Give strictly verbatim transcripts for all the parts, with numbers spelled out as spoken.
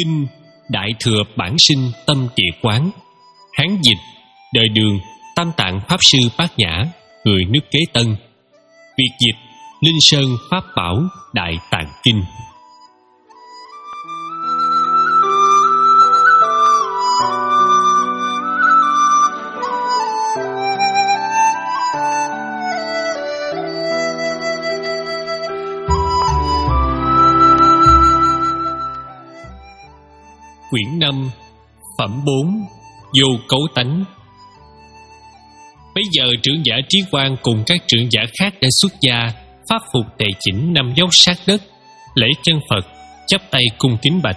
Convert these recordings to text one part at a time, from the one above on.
Kinh Đại Thừa Bản Sinh Tâm Địa Quán. Hán dịch đời Đường, Tam Tạng Pháp Sư Bát Nhã, người nước Kế Tân. Việt dịch Linh Sơn Pháp Bảo Đại Tạng Kinh. Quyển năm, Phẩm bốn, Vô Cấu Tánh. Bây giờ trưởng giả Trí Quang cùng các trưởng giả khác đã xuất gia, pháp phục tề chỉnh nằm dốc sát đất, lễ chân Phật, chắp tay cung kính bạch: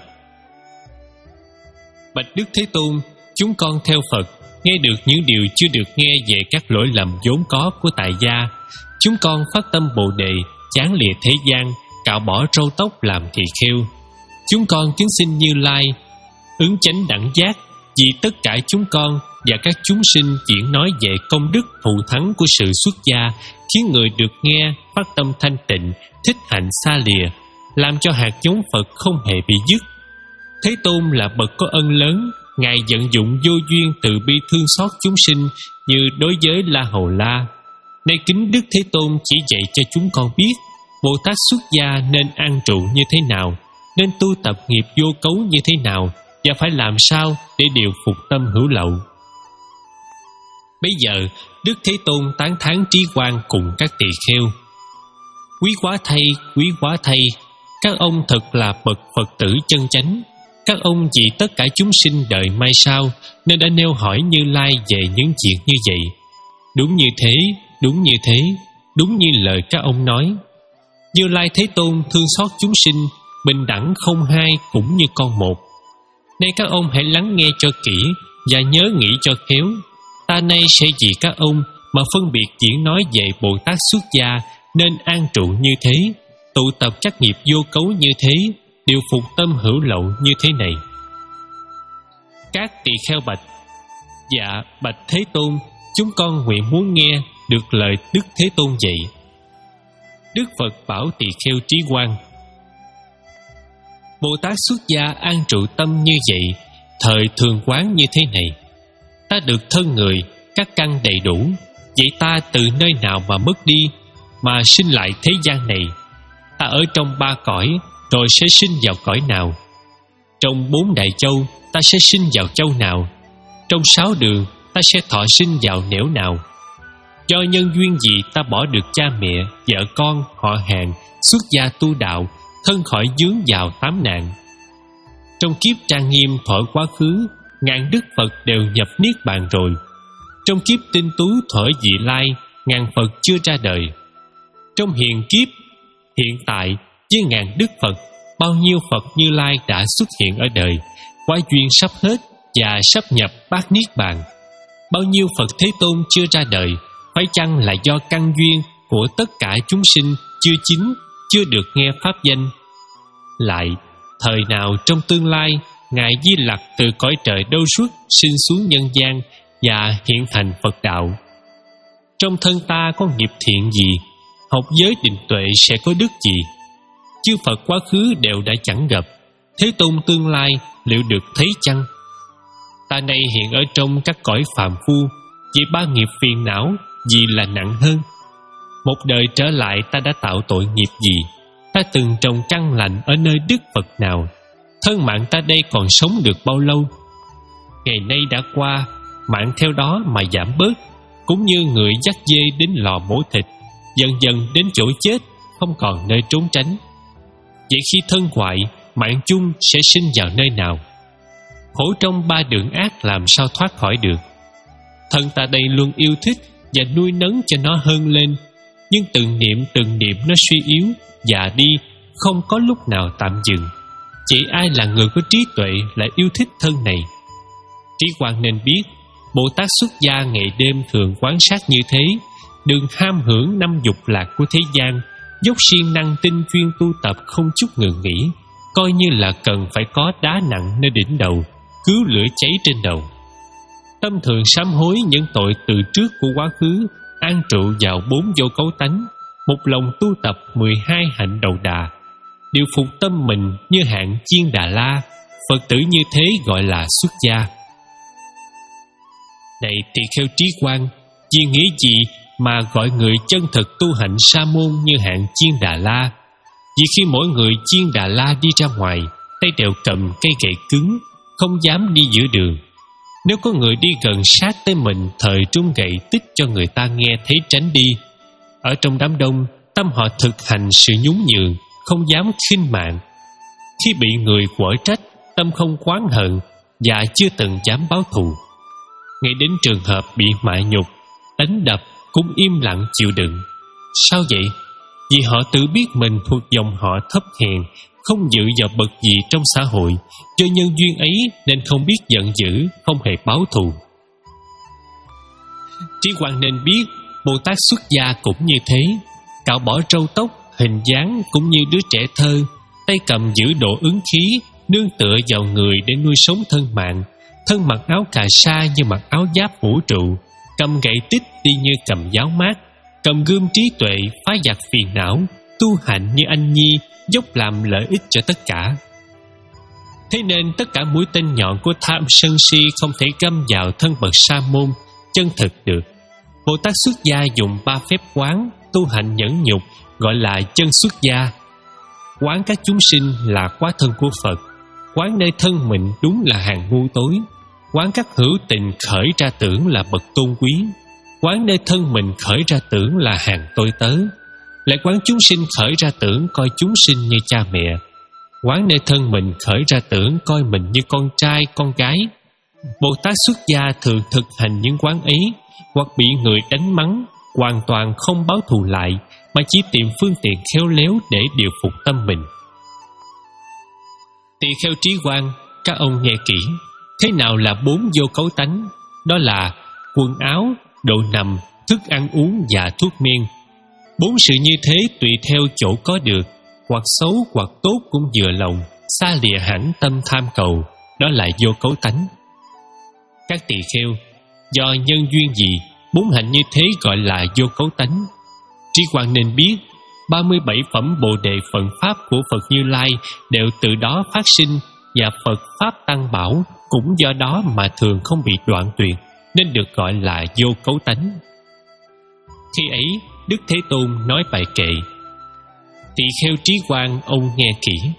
Bạch Đức Thế Tôn, chúng con theo Phật, nghe được những điều chưa được nghe về các lỗi lầm vốn có của tại gia. Chúng con phát tâm Bồ Đề, chán lìa thế gian, cạo bỏ râu tóc làm tỳ kheo. Chúng con kính xin Như Lai ứng chánh đẳng giác, vì tất cả chúng con và các chúng sinh diễn nói về công đức thù thắng của sự xuất gia, khiến người được nghe phát tâm thanh tịnh, thích hạnh xa lìa, làm cho hạt giống Phật không hề bị dứt. Thế Tôn là bậc có ân lớn, Ngài vận dụng vô duyên từ bi thương xót chúng sinh như đối với La Hầu La. Nay kính Đức Thế Tôn chỉ dạy cho chúng con biết Bồ Tát xuất gia nên an trụ như thế nào, nên tu tập nghiệp vô cấu như thế nào, và phải làm sao để điều phục tâm hữu lậu. Bây giờ Đức Thế Tôn tán thán Trí Quang cùng các tỳ kheo: Quý quá thay, quý quá thay, các ông thật là bậc Phật tử chân chánh. Các ông vì tất cả chúng sinh đời mai sau nên đã nêu hỏi Như Lai về những chuyện như vậy. Đúng như thế, đúng như thế, đúng như lời các ông nói. Như Lai Thế Tôn thương xót chúng sinh, bình đẳng không hai cũng như con một. Nay các ông hãy lắng nghe cho kỹ và nhớ nghĩ cho khéo. Ta nay sẽ vì các ông mà phân biệt diễn nói về Bồ Tát xuất gia nên an trụ như thế, tụ tập các nghiệp vô cấu như thế, điều phục tâm hữu lậu như thế này. Các tỳ kheo bạch: Dạ bạch Thế Tôn, chúng con nguyện muốn nghe được lời Đức Thế Tôn dạy. Đức Phật bảo tỳ kheo Trí Quang: Bồ Tát xuất gia an trụ tâm như vậy, thời thường quán như thế này. Ta được thân người, các căn đầy đủ, vậy ta từ nơi nào mà mất đi, mà sinh lại thế gian này? Ta ở trong ba cõi, rồi sẽ sinh vào cõi nào? Trong bốn đại châu, ta sẽ sinh vào châu nào? Trong sáu đường, ta sẽ thọ sinh vào nẻo nào? Do nhân duyên gì ta bỏ được cha mẹ, vợ con, họ hàng, xuất gia tu đạo, thân khỏi vướng vào tám nạn? Trong kiếp trang nghiêm thuở quá khứ, ngàn đức Phật đều nhập niết bàn rồi. Trong kiếp tinh tú thuở vị lai, ngàn Phật chưa ra đời. Trong hiện kiếp hiện tại với ngàn đức Phật, bao nhiêu Phật Như Lai đã xuất hiện ở đời, quả duyên sắp hết và sắp nhập bát niết bàn. Bao nhiêu Phật Thế Tôn chưa ra đời, phải chăng là do căn duyên của tất cả chúng sinh chưa chín, chưa được nghe pháp danh? Lại, thời nào trong tương lai, Ngài Di Lặc từ cõi trời đâu xuất sinh xuống nhân gian và hiện thành Phật đạo? Trong thân ta có nghiệp thiện gì, học giới định tuệ sẽ có đức gì? Chư Phật quá khứ đều đã chẳng gặp, Thế Tôn tương lai liệu được thấy chăng? Ta nay hiện ở trong các cõi phàm phu, vì ba nghiệp phiền não gì là nặng hơn? Một đời trở lại ta đã tạo tội nghiệp gì? Ta từng trồng căn lành ở nơi Đức Phật nào? Thân mạng ta đây còn sống được bao lâu? Ngày nay đã qua, mạng theo đó mà giảm bớt, cũng như người dắt dê đến lò mổ thịt, dần dần đến chỗ chết, không còn nơi trốn tránh. Vậy khi thân hoại, mạng chung sẽ sinh vào nơi nào? Khổ trong ba đường ác làm sao thoát khỏi được? Thân ta đây luôn yêu thích và nuôi nấng cho nó hơn lên, nhưng từng niệm từng niệm nó suy yếu, già đi, không có lúc nào tạm dừng. Chỉ ai là người có trí tuệ lại yêu thích thân này? Trí Quang nên biết, Bồ Tát xuất gia ngày đêm thường quán sát như thế, đừng ham hưởng năm dục lạc của thế gian, dốc siêng năng tinh chuyên tu tập không chút ngừng nghỉ, coi như là cần phải có đá nặng nơi đỉnh đầu, cứu lửa cháy trên đầu. Tâm thường sám hối những tội từ trước của quá khứ, an trụ vào bốn vô cấu tánh, một lòng tu tập mười hai hạnh đầu đà, điều phục tâm mình như hạng Chiên Đà La, Phật tử như thế gọi là xuất gia. Này tỳ kheo trí quan, vì nghĩa gì mà gọi người chân thực tu hành sa môn như hạng Chiên Đà La? Vì khi mỗi người Chiên Đà La đi ra ngoài, tay đều cầm cây gậy cứng, không dám đi giữa đường. Nếu có người đi gần sát tới mình, thời trung gậy tích cho người ta nghe thấy tránh đi. Ở trong đám đông, tâm họ thực hành sự nhún nhường, không dám khinh mạng. Khi bị người quở trách, tâm không oán hận và chưa từng dám báo thù. Ngay đến trường hợp bị mại nhục, đánh đập cũng im lặng chịu đựng. Sao vậy? Vì họ tự biết mình thuộc dòng họ thấp hèn, không dự vào bậc gì trong xã hội. Do nhân duyên ấy nên không biết giận dữ, không hề báo thù. Trí quan nên biết Bồ Tát xuất gia cũng như thế. Cạo bỏ râu tóc, hình dáng cũng như đứa trẻ thơ, tay cầm giữ độ ứng khí, nương tựa vào người để nuôi sống thân mạng. Thân mặc áo cà sa như mặc áo giáp vũ trụ, cầm gậy tích đi như cầm giáo mát, cầm gươm trí tuệ phá giặc phiền não, tu hạnh như anh nhi, dốc làm lợi ích cho tất cả. Thế nên tất cả mũi tên nhọn của tham sân si không thể găm vào thân bậc sa môn chân thực được. Bồ Tát xuất gia dùng ba phép quán, tu hạnh nhẫn nhục, gọi là chân xuất gia. Quán các chúng sinh là quá thân của Phật, quán nơi thân mình đúng là hàng ngu tối, quán các hữu tình khởi ra tưởng là bậc tôn quý, quán nơi thân mình khởi ra tưởng là hàng tôi tớ, lại quán chúng sinh khởi ra tưởng coi chúng sinh như cha mẹ, quán nơi thân mình khởi ra tưởng coi mình như con trai con gái. Bồ Tát xuất gia thường thực hành những quán ấy, hoặc bị người đánh mắng, hoàn toàn không báo thù lại, mà chỉ tìm phương tiện khéo léo để điều phục tâm mình. Tỳ kheo trí quan, các ông nghe kỹ, thế nào là bốn vô cấu tánh? Đó là quần áo, độ nằm, thức ăn uống và thuốc men. Bốn sự như thế tùy theo chỗ có được, hoặc xấu hoặc tốt cũng vừa lòng, xa lìa hẳn tâm tham cầu, đó là vô cấu tánh. Các tỳ kheo, do nhân duyên gì bốn hạnh như thế gọi là vô cấu tánh? Trí quan nên biết ba mươi bảy phẩm Bồ Đề Phận Pháp của Phật Như Lai đều từ đó phát sinh, và Phật Pháp Tăng Bảo cũng do đó mà thường không bị đoạn tuyệt, nên được gọi là vô cấu tánh. Khi ấy, Đức Thế Tôn nói bài kệ: Tỳ kheo trí quan, ông nghe kỹ.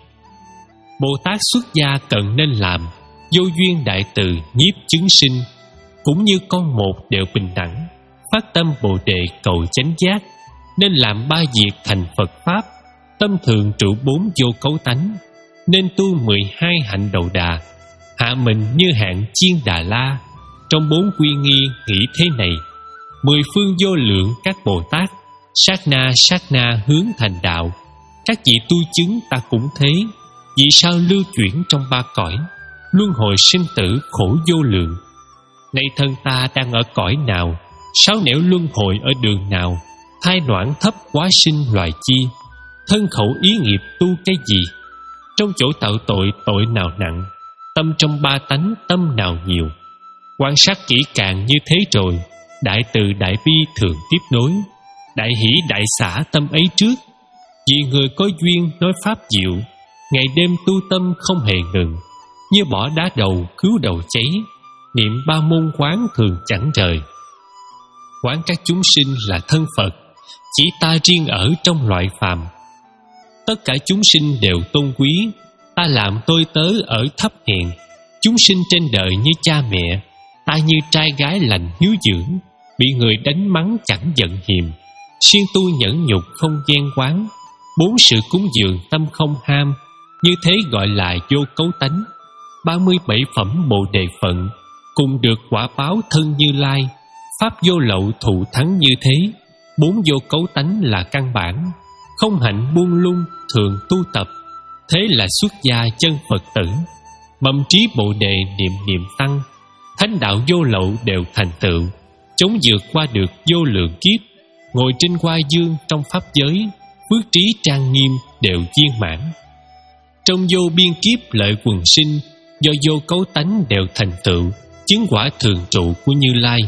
Bồ Tát xuất gia cần nên làm vô duyên đại từ nhiếp chứng sinh, cũng như con một đều bình đẳng, phát tâm Bồ Đề cầu chánh giác, nên làm ba việc thành Phật Pháp, tâm thường trụ bốn vô cấu tánh, nên tu mười hai hạnh đầu đà, hạ mình như hạng Chiên Đà La. Trong bốn quy nghi nghĩ thế này: mười phương vô lượng các Bồ Tát, sát na sát na hướng thành đạo. Các vị tu chứng ta cũng thế, vì sao lưu chuyển trong ba cõi, luân hồi sinh tử khổ vô lượng. Nay thân ta đang ở cõi nào, sáu nẻo luân hồi ở đường nào, thai noãn thấp quá sinh loài chi, thân khẩu ý nghiệp tu cái gì, trong chỗ tạo tội tội nào nặng, tâm trong ba tánh tâm nào nhiều. Quan sát kỹ càng như thế rồi, đại từ đại bi thường tiếp nối, đại hỷ đại xả tâm ấy trước. Vì người có duyên nói pháp diệu, ngày đêm tu tâm không hề ngừng, như bỏ đá đầu cứu đầu cháy, niệm ba môn quán thường chẳng rời. Quán các chúng sinh là thân Phật, chỉ ta riêng ở trong loại phàm. Tất cả chúng sinh đều tôn quý, ta làm tôi tớ ở thấp hèn. Chúng sinh trên đời như cha mẹ, ta như trai gái lành hiếu dưỡng. Bị người đánh mắng chẳng giận hiềm, siêng tu nhẫn nhục không ghen oán. Bốn sự cúng dường tâm không ham, như thế gọi là vô cấu tánh. Ba mươi bảy phẩm Bồ Đề Phận cùng được quả báo thân Như Lai. Pháp vô lậu thụ thắng như thế. Bốn vô cấu tánh là căn bản, không hạnh buông lung thường tu tập. Thế là xuất gia chân Phật tử, mầm trí Bồ Đề niệm niệm tăng. Thánh đạo vô lậu đều thành tựu, chống vượt qua được vô lượng kiếp. Ngồi trên hoa dương trong pháp giới, phước trí trang nghiêm đều viên mãn. Trong vô biên kiếp lợi quần sinh, do vô cấu tánh đều thành tựu, chứng quả thường trụ của Như Lai.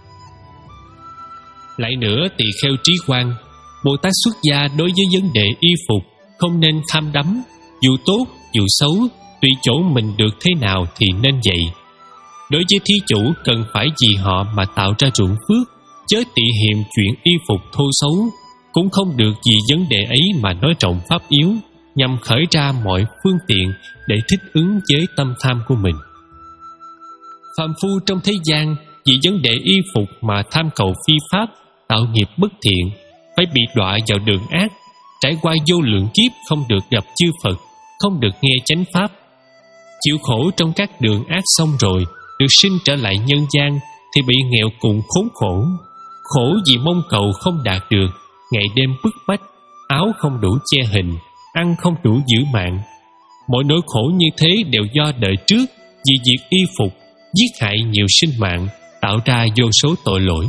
Lại nữa tỳ kheo trí quan, Bồ Tát xuất gia đối với vấn đề y phục không nên tham đắm, dù tốt dù xấu, tùy chỗ mình được thế nào thì nên vậy. Đối với thí chủ cần phải vì họ mà tạo ra ruộng phước, chớ tị hiềm chuyện y phục thô xấu, cũng không được vì vấn đề ấy mà nói trọng pháp yếu, nhằm khởi ra mọi phương tiện để thích ứng với tâm tham của mình. Phàm phu trong thế gian vì vấn đề y phục mà tham cầu phi pháp, tạo nghiệp bất thiện, phải bị đọa vào đường ác, trải qua vô lượng kiếp không được gặp chư Phật, không được nghe chánh pháp. Chịu khổ trong các đường ác xong rồi, được sinh trở lại nhân gian thì bị nghèo cùng khốn khổ. Khổ vì mong cầu không đạt được, ngày đêm bức bách, áo không đủ che hình, ăn không đủ giữ mạng. Mọi nỗi khổ như thế đều do đời trước vì việc y phục giết hại nhiều sinh mạng, tạo ra vô số tội lỗi.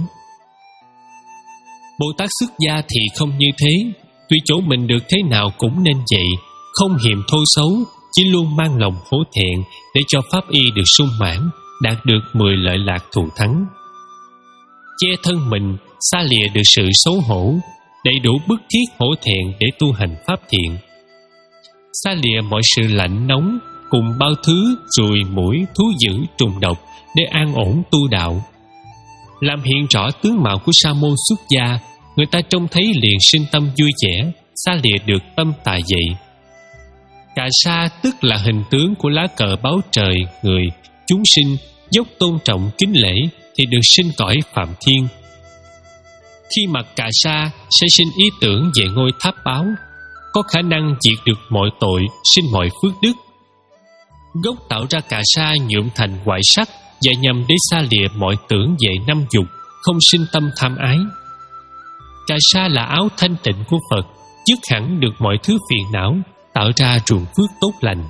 Bồ Tát xuất gia thì không như thế, tuy chỗ mình được thế nào cũng nên vậy, không hiềm thô xấu, chỉ luôn mang lòng hổ thẹn để cho pháp y được sung mãn, đạt được mười lợi lạc thù thắng. Che thân mình, xa lìa được sự xấu hổ, đầy đủ bức thiết hổ thẹn để tu hành pháp thiện. Xa lìa mọi sự lạnh nóng cùng bao thứ ruồi muỗi thú dữ trùng độc để an ổn tu đạo. Làm hiện rõ tướng mạo của sa môn xuất gia, người ta trông thấy liền sinh tâm vui vẻ, xa lìa được tâm tà dậy. Cà sa tức là hình tướng của lá cờ báo trời, người, chúng sinh dốc tôn trọng kính lễ thì được sinh cõi phạm thiên. Khi mặc cà sa sẽ sinh ý tưởng về ngôi tháp báo, có khả năng diệt được mọi tội, sinh mọi phước đức. Gốc tạo ra cà sa nhuộm thành white sắc và nhằm để xa lìa mọi tưởng về năm dục, không sinh tâm tham ái. Cà sa là áo thanh tịnh của Phật, dứt hẳn được mọi thứ phiền não, tạo ra ruộng phước tốt lành.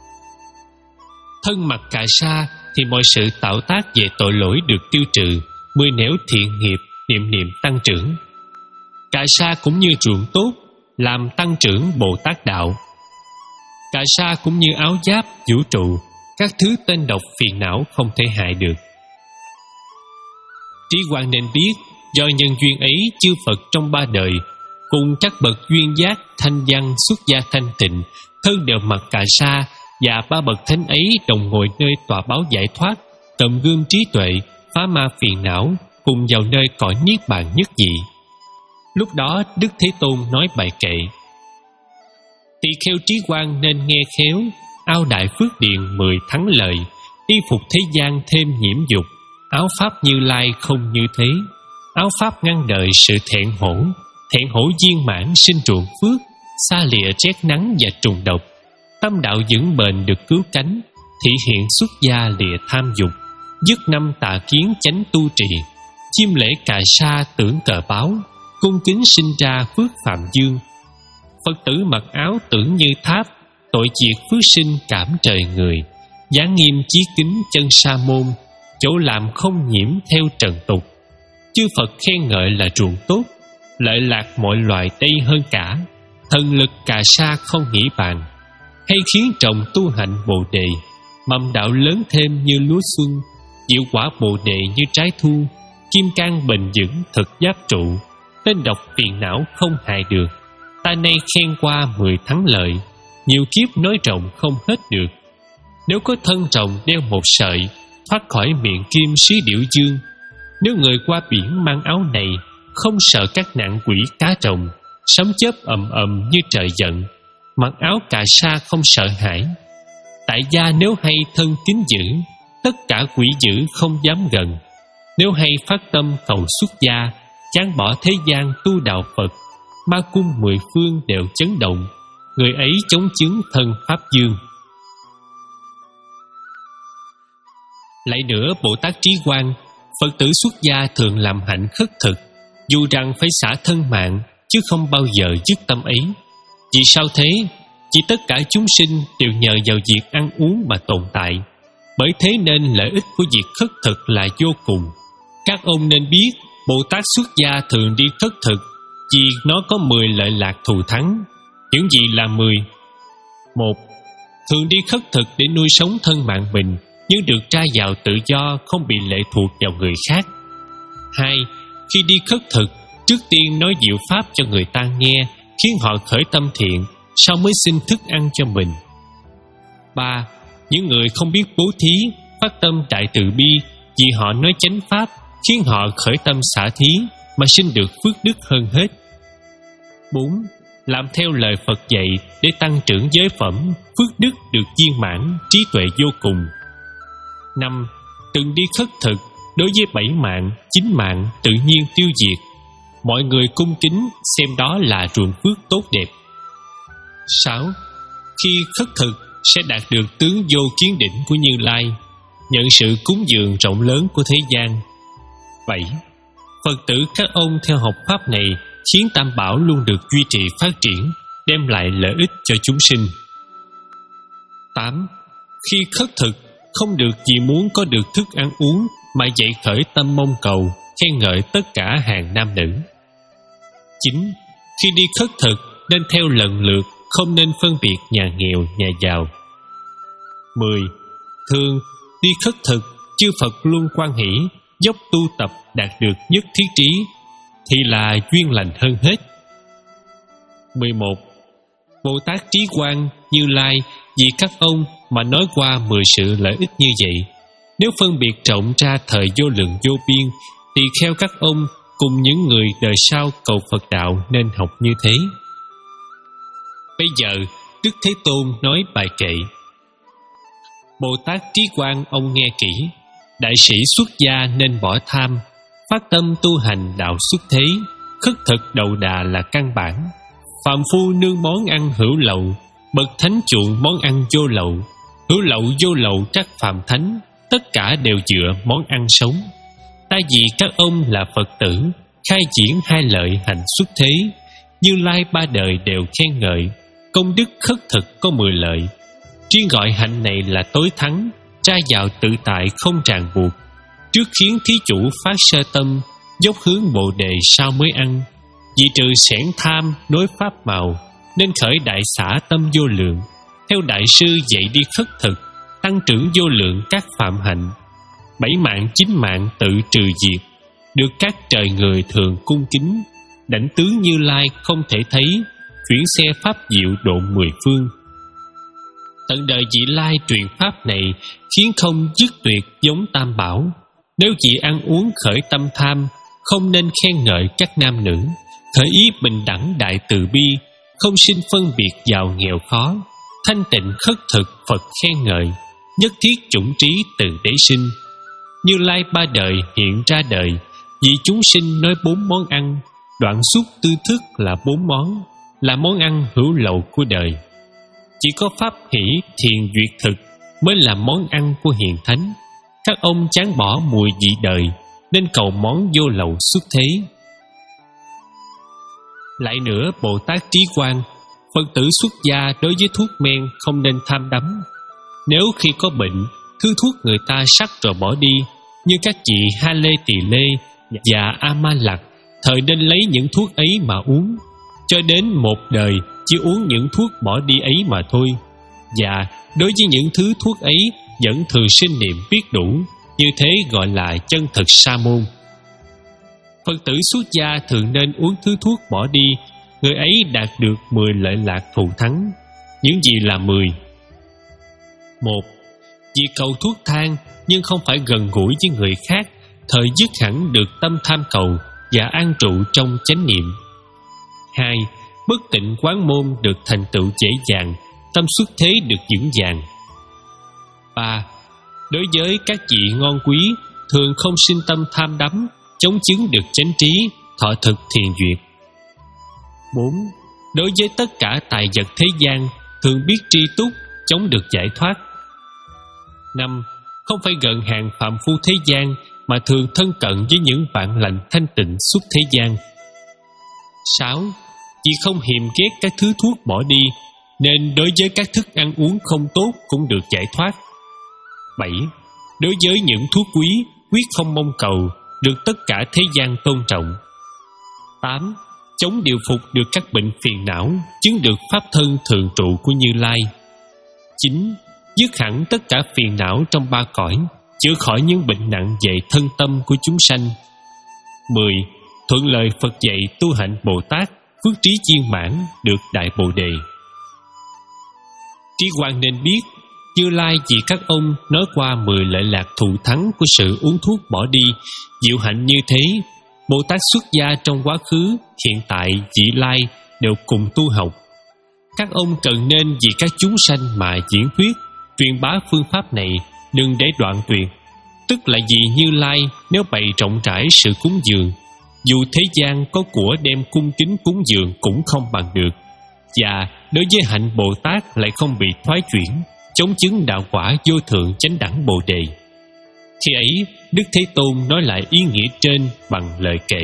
Thân mặc cà sa thì mọi sự tạo tác về tội lỗi được tiêu trừ, mười nẻo thiện nghiệp niệm niệm tăng trưởng. Cà sa cũng như ruộng tốt, làm tăng trưởng Bồ Tát đạo. Cà sa cũng như áo giáp vũ trụ, các thứ tên độc phiền não không thể hại được. Trí Quang nên biết, do nhân duyên ấy chư Phật trong ba đời cùng các bậc duyên giác thanh văn xuất gia thanh tịnh, thân đều mặc cà sa, và ba bậc thánh ấy đồng ngồi nơi tòa báo giải thoát, tầm gương trí tuệ, phá ma phiền não, cùng vào nơi cõi niết bàn nhất dị. Lúc đó Đức Thế Tôn nói bài kệ: Tỳ kheo Trí Quang nên nghe khéo, ao đại phước điền mười thắng lợi, y phục thế gian thêm nhiễm dục, áo pháp Như Lai không như thế. Áo pháp ngăn đời sự thẹn hổ, thẹn hổ viên mãn sinh ruộng phước, xa lìa rét nắng và trùng độc. Tâm đạo vững bền được cứu cánh, thị hiện xuất gia lìa tham dục, dứt năm tà kiến chánh tu trì. Chiêm lễ cà sa tưởng cờ báo, cung kính sinh ra phước phạm dương. Phật tử mặc áo tưởng như tháp, tội diệt phước sinh cảm trời người. Dáng nghiêm chí kính chân sa môn, chỗ làm không nhiễm theo trần tục. Chư Phật khen ngợi là ruộng tốt, lợi lạc mọi loài đây hơn cả. Thần lực cà sa không nghĩ bàn, hay khiến trồng tu hạnh bồ đề. Mầm đạo lớn thêm như lúa xuân, diệu quả bồ đề như trái thu. Kim cang bền vững thực giáp trụ, tên độc phiền não không hại được. Ta nay khen qua mười thắng lợi, nhiều kiếp nói rộng không hết được. Nếu có thân rồng đeo một sợi, thoát khỏi miệng kim xí điểu dương. Nếu người qua biển mang áo này, không sợ các nạn quỷ cá rồng, sấm chớp ầm ầm như trời giận. Mặc áo cà sa không sợ hãi. Tại gia nếu hay thân kính giữ, tất cả quỷ dữ không dám gần. Nếu hay phát tâm cầu xuất gia, chán bỏ thế gian tu đạo Phật, ma cung mười phương đều chấn động. Người ấy chống chứng thân pháp dương. Lại nữa Bồ Tát Trí Quang, Phật tử xuất gia thường làm hạnh khất thực, dù rằng phải xả thân mạng, chứ không bao giờ dứt tâm ấy. Vì sao thế? Chỉ tất cả chúng sinh đều nhờ vào việc ăn uống mà tồn tại. Bởi thế nên lợi ích của việc khất thực là vô cùng. Các ông nên biết, Bồ Tát xuất gia thường đi khất thực vì nó có mười lợi lạc thù thắng. Những gì là mười? Một, thường đi khất thực để nuôi sống thân mạng mình, nhưng được ra vào tự do, không bị lệ thuộc vào người khác. Hai, khi đi khất thực, trước tiên nói diệu pháp cho người ta nghe, khiến họ khởi tâm thiện, sau mới xin thức ăn cho mình. ba. Những người không biết bố thí, phát tâm đại từ bi vì họ nói chánh pháp, khiến họ khởi tâm xả thí mà sinh được phước đức hơn hết. bốn. Làm theo lời Phật dạy để tăng trưởng giới phẩm, phước đức được viên mãn, trí tuệ vô cùng. năm. Từng đi khất thực, đối với bảy mạng, chín mạng tự nhiên tiêu diệt. Mọi người cung kính xem đó là ruộng phước tốt đẹp. sáu. Khi khất thực sẽ đạt được tướng vô kiến đỉnh của Như Lai, nhận sự cúng dường rộng lớn của thế gian. bảy. Phật tử các ông theo học pháp này khiến Tam Bảo luôn được duy trì phát triển, đem lại lợi ích cho chúng sinh. tám. Khi khất thực không được vì muốn có được thức ăn uống mà dậy khởi tâm mong cầu, khen ngợi tất cả hàng nam nữ. chín. Khi đi khất thực nên theo lần lượt, không nên phân biệt nhà nghèo, nhà giàu. mười. Thường đi khất thực, chư Phật luôn hoan hỷ, dốc tu tập đạt được nhất thiết trí, thì là duyên lành hơn hết. mười một. Bồ Tát Trí Quang, Như Lai vì các ông mà nói qua mười sự lợi ích như vậy. Nếu phân biệt rộng ra thời vô lượng vô biên, thì theo các ông cùng những người đời sau cầu Phật đạo nên học như thế. Bây giờ Đức Thế Tôn nói bài kệ: Bồ Tát Trí Quang ông nghe kỹ, đại sĩ xuất gia nên bỏ tham, phát tâm tu hành đạo xuất thế, khất thực đầu đà là căn bản. Phàm phu nương món ăn hữu lậu, bậc thánh chuộng món ăn vô lậu. Hữu lậu vô lậu trắc phàm thánh, tất cả đều dựa món ăn sống. Ta vì các ông là Phật tử, khai diễn hai lợi hành xuất thế, Như Lai ba đời đều khen ngợi, công đức khất thực có mười lợi. Riêng gọi hạnh này là tối thắng, ra vào tự tại không ràng buộc. Trước khiến thí chủ phát sơ tâm, dốc hướng bồ đề sau mới ăn. Vì trừ xẻn tham nối pháp màu, nên khởi đại xả tâm vô lượng. Theo đại sư dạy đi khất thực, tăng trưởng vô lượng các phạm hạnh. Bảy mạng chín mạng tự trừ diệt, được các trời người thường cung kính. Đảnh tướng Như Lai không thể thấy, chuyển xe pháp diệu độ mười phương. Tận đời vị Lai truyền pháp này, khiến không dứt tuyệt giống Tam Bảo. Nếu vị ăn uống khởi tâm tham, không nên khen ngợi các nam nữ. Khởi ý bình đẳng đại từ bi, không sinh phân biệt giàu nghèo khó. Thanh tịnh khất thực Phật khen ngợi, nhất thiết chủng trí từ đế sinh. Như Lai ba đời hiện ra đời, vì chúng sinh nói bốn món ăn, đoạn xúc tư thức là bốn món, là món ăn hữu lậu của đời. Chỉ có pháp hỷ thiền duyệt thực mới là món ăn của hiền thánh. Các ông chán bỏ mùi vị đời, nên cầu món vô lậu xuất thế. Lại nữa, Bồ Tát Trí Quang, Phật tử xuất gia đối với thuốc men không nên tham đắm. Nếu khi có bệnh, thứ thuốc người ta sắc rồi bỏ đi, như các chị Ha Lê Tỳ Lê và A Ma Lặc, thời nên lấy những thuốc ấy mà uống, cho đến một đời chỉ uống những thuốc bỏ đi ấy mà thôi. Và đối với những thứ thuốc ấy vẫn thường sinh niệm biết đủ, như thế gọi là chân thực sa môn. Phật tử xuất gia thường nên uống thứ thuốc bỏ đi, người ấy đạt được mười lợi lạc thù thắng. Những gì là mười? Một, vì cầu thuốc thang nhưng không phải gần gũi với người khác, thời dứt hẳn được tâm tham cầu và an trụ trong chánh niệm. Hai, bất tịnh quán môn được thành tựu dễ dàng, tâm xuất thế được vững vàng. Ba, đối với các vị ngon quý thường không sinh tâm tham đắm, chống chứng được chánh trí, thọ thực thiền duyệt. Bốn, đối với tất cả tài vật thế gian thường biết tri túc, chống được giải thoát. Năm, không phải gần hàng phạm phu thế gian, mà thường thân cận với những bạn lành thanh tịnh xuất thế gian. Sáu, vì không hiềm ghét các thứ thuốc bỏ đi, nên đối với các thức ăn uống không tốt cũng được giải thoát. Bảy, đối với những thuốc quý, quyết không mong cầu, được tất cả thế gian tôn trọng. Tám, chống điều phục được các bệnh phiền não, chứng được pháp thân thường trụ của Như Lai. Chín, dứt hẳn tất cả phiền não trong ba cõi, chữa khỏi những bệnh nặng về thân tâm của chúng sanh. Mười, thuận lời Phật dạy tu hạnh Bồ Tát, phước trí viên mãn, được đại Bồ Đề. Trí Quang nên biết, Như Lai vì các ông nói qua mười lợi lạc thù thắng của sự uống thuốc bỏ đi, diệu hạnh như thế, Bồ Tát xuất gia trong quá khứ, hiện tại, vị lai đều cùng tu học. Các ông cần nên vì các chúng sanh mà diễn thuyết, truyền bá phương pháp này, đừng để đoạn tuyệt. Tức là vì Như Lai nếu bày rộng rãi sự cúng dường, dù thế gian có của đem cung kính cúng dường cũng không bằng được. Và đối với hạnh Bồ Tát lại không bị thoái chuyển, chống chứng đạo quả vô thượng chánh đẳng Bồ Đề. Khi ấy, Đức Thế Tôn nói lại ý nghĩa trên bằng lời kệ: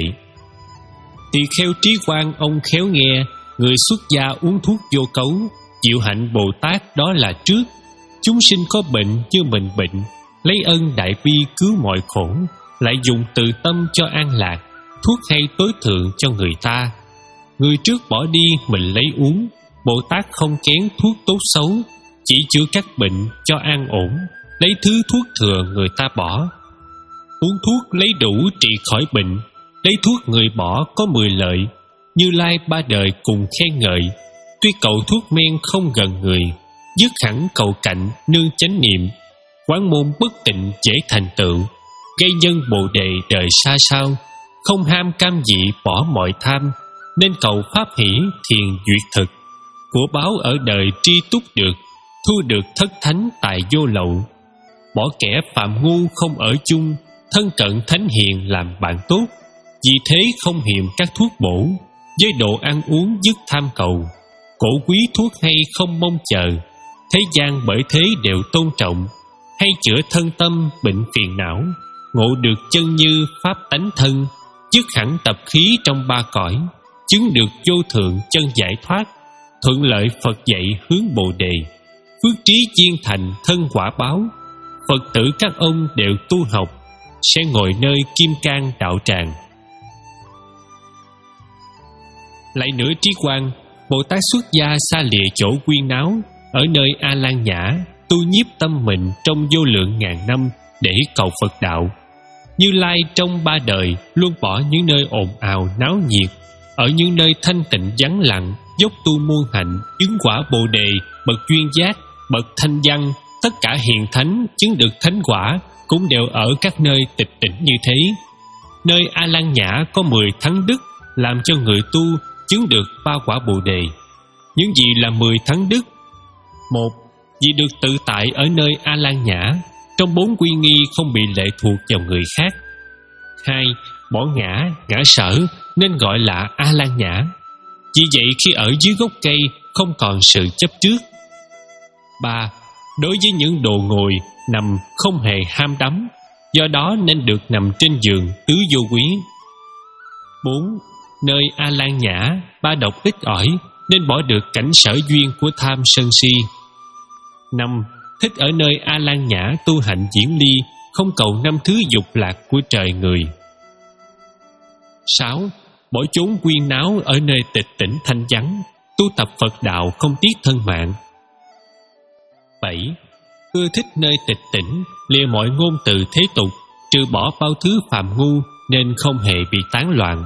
Tỳ kheo Trí Quang ông khéo nghe, người xuất gia uống thuốc vô cấu, diệu hạnh Bồ Tát đó là trước. Chúng sinh có bệnh như mình bệnh, lấy ân đại bi cứu mọi khổ, lại dùng từ tâm cho an lạc, thuốc hay tối thượng cho người ta. Người trước bỏ đi mình lấy uống, Bồ Tát không kén thuốc tốt xấu, chỉ chữa các bệnh cho an ổn, lấy thứ thuốc thừa người ta bỏ. Uống thuốc lấy đủ trị khỏi bệnh, lấy thuốc người bỏ có mười lợi. Như Lai ba đời cùng khen ngợi, tuy cầu thuốc men không gần người, dứt hẳn cầu cạnh nương chánh niệm. Quán môn bất tịnh dễ thành tựu, gây nhân Bồ Đề đời xa sao. Không ham cam dị bỏ mọi tham, nên cầu pháp hỷ thiền duyệt thực. Của báo ở đời tri túc được, thu được thất thánh tại vô lậu. Bỏ kẻ phạm ngu không ở chung, thân cận thánh hiền làm bạn tốt. Vì thế không hiềm các thuốc bổ, với độ ăn uống dứt tham cầu. Cổ quý thuốc hay không mong chờ, thế gian bởi thế đều tôn trọng. Hay chữa thân tâm bệnh phiền não, ngộ được chân như pháp tánh thân, dứt hẳn tập khí trong ba cõi, chứng được vô thượng chân giải thoát. Thuận lợi Phật dạy hướng Bồ Đề, phước trí viên thành thân quả báo. Phật tử các ông đều tu học, sẽ ngồi nơi kim cang đạo tràng. Lại nữa Trí Quang, Bồ Tát xuất gia xa lìa chỗ quyên náo, ở nơi A Lan Nhã tu nhiếp tâm mình trong vô lượng ngàn năm để cầu Phật đạo. Như Lai trong ba đời luôn bỏ những nơi ồn ào náo nhiệt, ở những nơi thanh tịnh vắng lặng, dốc tu muôn hạnh, chứng quả Bồ Đề, bậc duyên giác, bậc thanh văn, tất cả hiền thánh chứng được thánh quả cũng đều ở các nơi tịch tỉnh như thế. Nơi A Lan Nhã có mười thắng đức, làm cho người tu chứng được ba quả Bồ Đề. Những gì là mười thắng đức? Một, vì được tự tại ở nơi A Lan Nhã, trong bốn quy nghi không bị lệ thuộc vào người khác. Hai, bỏ ngã, ngã sở nên gọi là A Lan Nhã. Vì vậy khi ở dưới gốc cây không còn sự chấp trước. Ba, đối với những đồ ngồi, nằm không hề ham đắm, do đó nên được nằm trên giường tứ vô quý. Bốn, nơi A Lan Nhã ba độc ít ỏi, nên bỏ được cảnh sở duyên của tham sân si. Năm, thích ở nơi A Lan Nhã tu hạnh diễn ly, không cầu năm thứ dục lạc của trời người. Sáu, bỏ chốn quyên náo ở nơi tịch tỉnh thanh vắng, tu tập Phật đạo không tiếc thân mạng. Bảy, ưa thích nơi tịch tỉnh, lìa mọi ngôn từ thế tục, trừ bỏ bao thứ phàm ngu nên không hề bị tán loạn.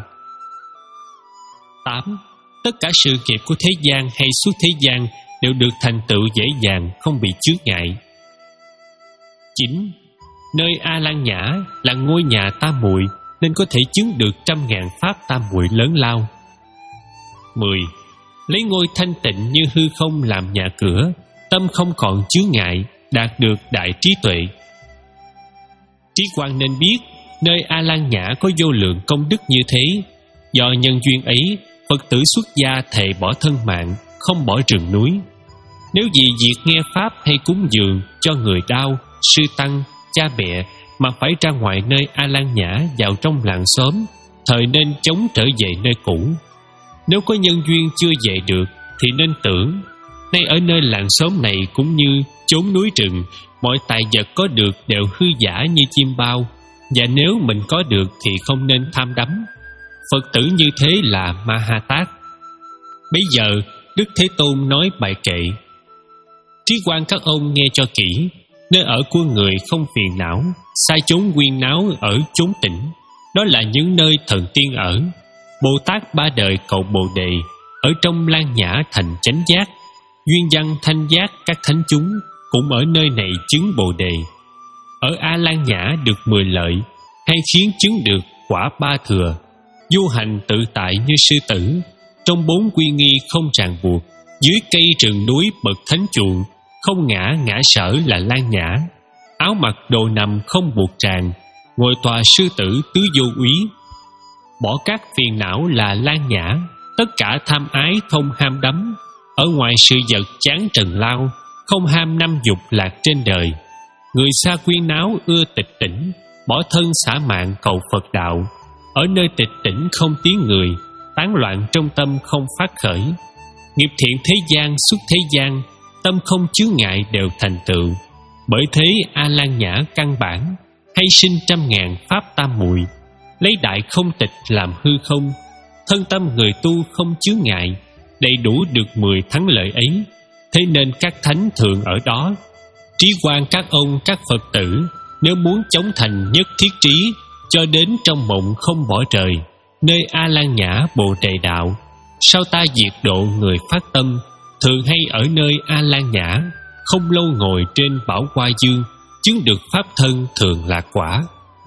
Tám, tất cả sự nghiệp của thế gian hay suốt thế gian đều được thành tựu dễ dàng, không bị chướng ngại. Chín, nơi A Lan Nhã là ngôi nhà tam muội, nên có thể chứng được trăm ngàn pháp tam muội lớn lao. Mười, lấy ngôi thanh tịnh như hư không làm nhà cửa, tâm không còn chướng ngại, đạt được đại trí tuệ. Trí Quang nên biết, nơi A Lan Nhã có vô lượng công đức như thế. Do nhân duyên ấy, Phật tử xuất gia thệ bỏ thân mạng, không bỏ rừng núi. Nếu vì việc nghe pháp hay cúng dường cho người đau, sư tăng, cha mẹ mà phải ra ngoài nơi A Lan Nhã vào trong làng xóm, thời nên chống trở về nơi cũ. Nếu có nhân duyên chưa về được thì nên tưởng, nay ở nơi làng xóm này cũng như chốn núi rừng, mọi tài vật có được đều hư giả như chim bao, và nếu mình có được thì không nên tham đắm. Phật tử như thế là Ma Ha Tát. Bây giờ Đức Thế Tôn nói bài kệ: Trí Quang các ông nghe cho kỹ, nơi ở của người không phiền não, sai chốn quyên náo ở chốn tĩnh, đó là những nơi thần tiên ở. Bồ Tát ba đời cầu Bồ Đề, ở trong Lan Nhã thành chánh giác, duyên văn thanh giác các thánh chúng, cũng ở nơi này chứng Bồ Đề. Ở A Lan Nhã được mười lợi, hay khiến chứng được quả ba thừa. Du hành tự tại như sư tử, trong bốn quy nghi không ràng buộc. Dưới cây rừng núi bậc thánh chuộng, không ngã ngã sở là Lan Nhã. Áo mặc đồ nằm không buộc tràng, ngồi tòa sư tử tứ vô úy. Bỏ các phiền não là Lan Nhã, tất cả tham ái không ham đắm. Ở ngoài sự vật chán trần lao, không ham năm dục lạc trên đời. Người xa quyên náo ưa tịch tỉnh, bỏ thân xả mạng cầu Phật đạo. Ở nơi tịch tỉnh không tiếng người, tán loạn trong tâm không phát khởi. Nghiệp thiện thế gian xuất thế gian, tâm không chướng ngại đều thành tựu. Bởi thế A Lan Nhã căn bản, hay sinh trăm ngàn pháp tam muội. Lấy đại không tịch làm hư không, thân tâm người tu không chướng ngại, đầy đủ được mười thắng lợi ấy. Thế nên các thánh thường ở đó. Trí quan các ông các Phật tử, nếu muốn chống thành nhất thiết trí, cho đến trong mộng không bỏ rời, nơi A Lan Nhã Bồ Đề đạo. Sao ta diệt độ người phát tâm, thường hay ở nơi A Lan Nhã, không lâu ngồi trên bảo hoa dương, chứng được pháp thân thường lạc quả.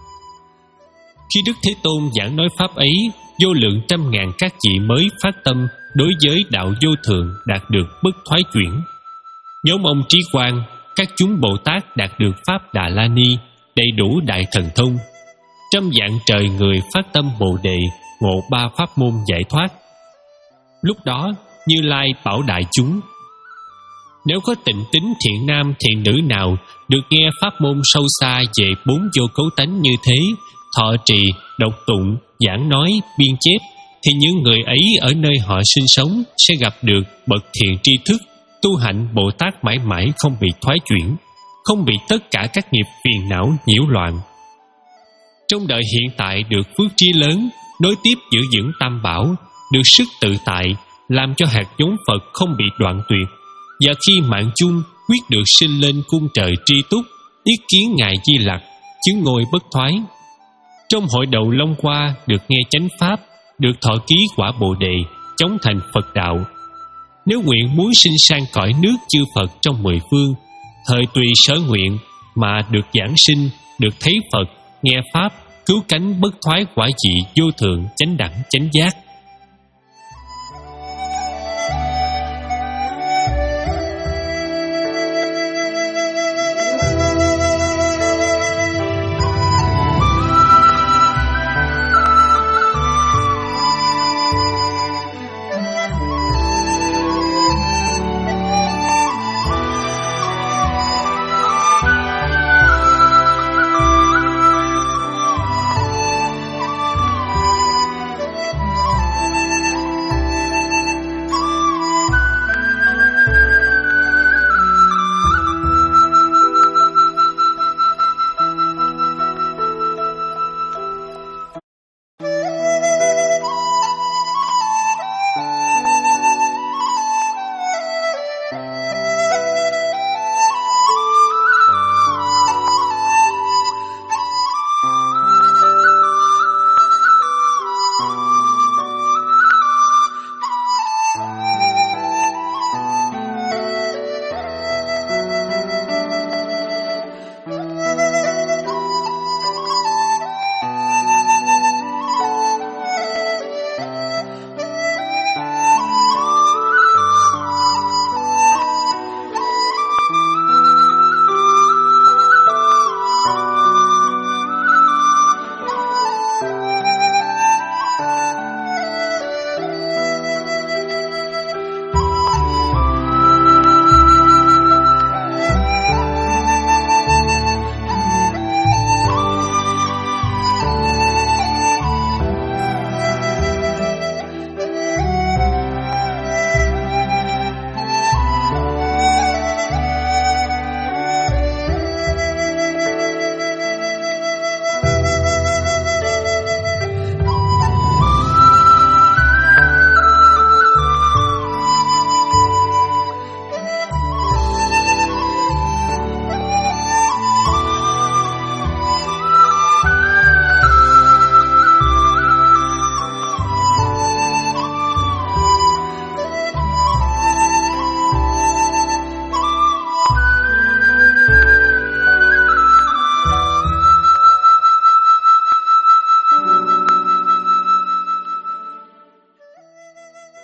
Khi Đức Thế Tôn giảng nói pháp ấy, vô lượng trăm ngàn các vị mới phát tâm đối với đạo vô thường đạt được bất thoái chuyển. Nhóm ông Trí Quang, các chúng Bồ Tát đạt được pháp Đà La Ni, đầy đủ đại thần thông. Trăm vạn trời người phát tâm Bồ Đề, ngộ ba pháp môn giải thoát. Lúc đó Như Lai bảo đại chúng: nếu có tịnh tín thiện nam thiện nữ nào được nghe pháp môn sâu xa về bốn vô cấu tánh như thế, thọ trì, đọc tụng, giảng nói, biên chép, thì những người ấy ở nơi họ sinh sống sẽ gặp được bậc thiện tri thức, tu hạnh Bồ Tát mãi mãi không bị thoái chuyển, không bị tất cả các nghiệp phiền não nhiễu loạn. Trong đời hiện tại được phước trí lớn, nối tiếp giữ vững tam bảo, được sức tự tại, làm cho hạt giống Phật không bị đoạn tuyệt. Và khi mạng chung quyết được sinh lên cung trời tri túc, yết kiến Ngài Di Lặc, chứng ngôi bất thoái. Trong hội đầu Long Hoa được nghe chánh pháp, được thọ ký quả Bồ Đề, chống thành Phật đạo. Nếu nguyện muốn sinh sang cõi nước chư Phật trong mười phương, thời tùy sở nguyện mà được giảng sinh, được thấy Phật, nghe pháp, cứu cánh bất thoái quả vị vô thượng chánh đẳng chánh giác.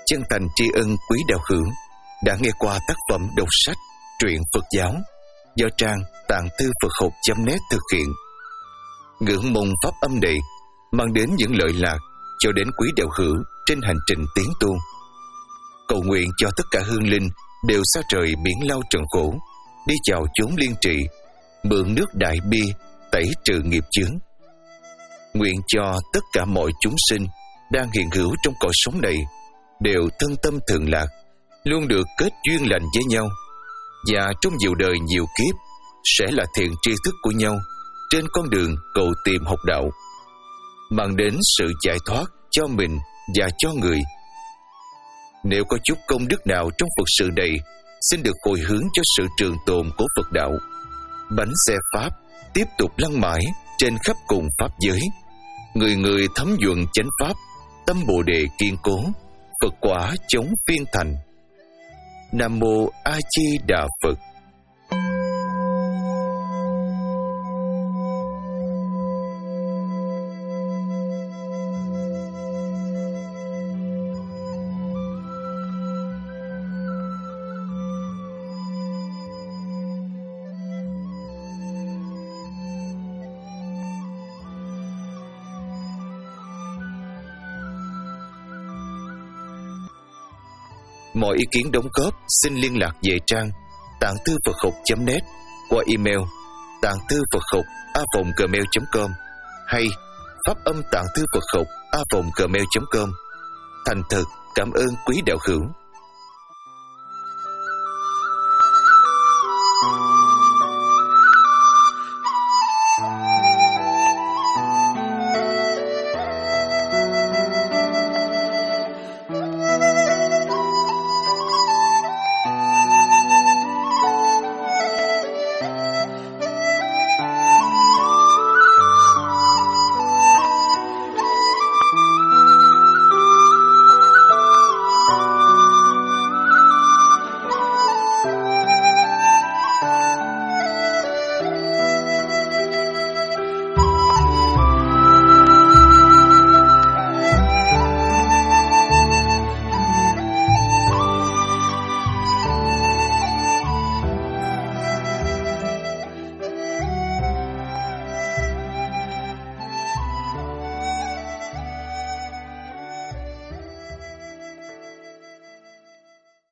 chân thành tri ân quý đạo hữu đã nghe qua tác phẩm đọc sách truyện Phật giáo do trang tạng thư Phật học chấm net thực hiện. Ngưỡng mong pháp âm này mang đến những lợi lạc cho đến quý đạo hữu trên hành trình tiến tu. Cầu nguyện cho tất cả hương linh đều xa trời miễn lao trần khổ, đi chào chốn liên trị, mượn nước đại bi tẩy trừ nghiệp chướng. Nguyện cho tất cả mọi chúng sinh đang hiện hữu trong cõi sống này đều thân tâm thường lạc, luôn được kết duyên lành với nhau, và trong nhiều đời nhiều kiếp sẽ là thiện tri thức của nhau trên con đường cầu tìm học đạo, mang đến sự giải thoát cho mình và cho người. Nếu có chút công đức nào trong Phật sự này, xin được hồi hướng cho sự trường tồn của Phật đạo. Bánh xe Pháp tiếp tục lăn mãi trên khắp cùng Pháp giới, người người thấm nhuận chánh Pháp, tâm Bồ Đề kiên cố, Phật quả chống phiên thành. Nam Mô A Di Đà Phật. Mọi ý kiến đóng góp xin liên lạc về trang tạng thư Phật học chấm net qua email tạng thư Phật học a vòng gmail chấm com hay pháp âm tạng thư Phật học a vòng gmail chấm com. Thành thật cảm ơn quý đạo hữu.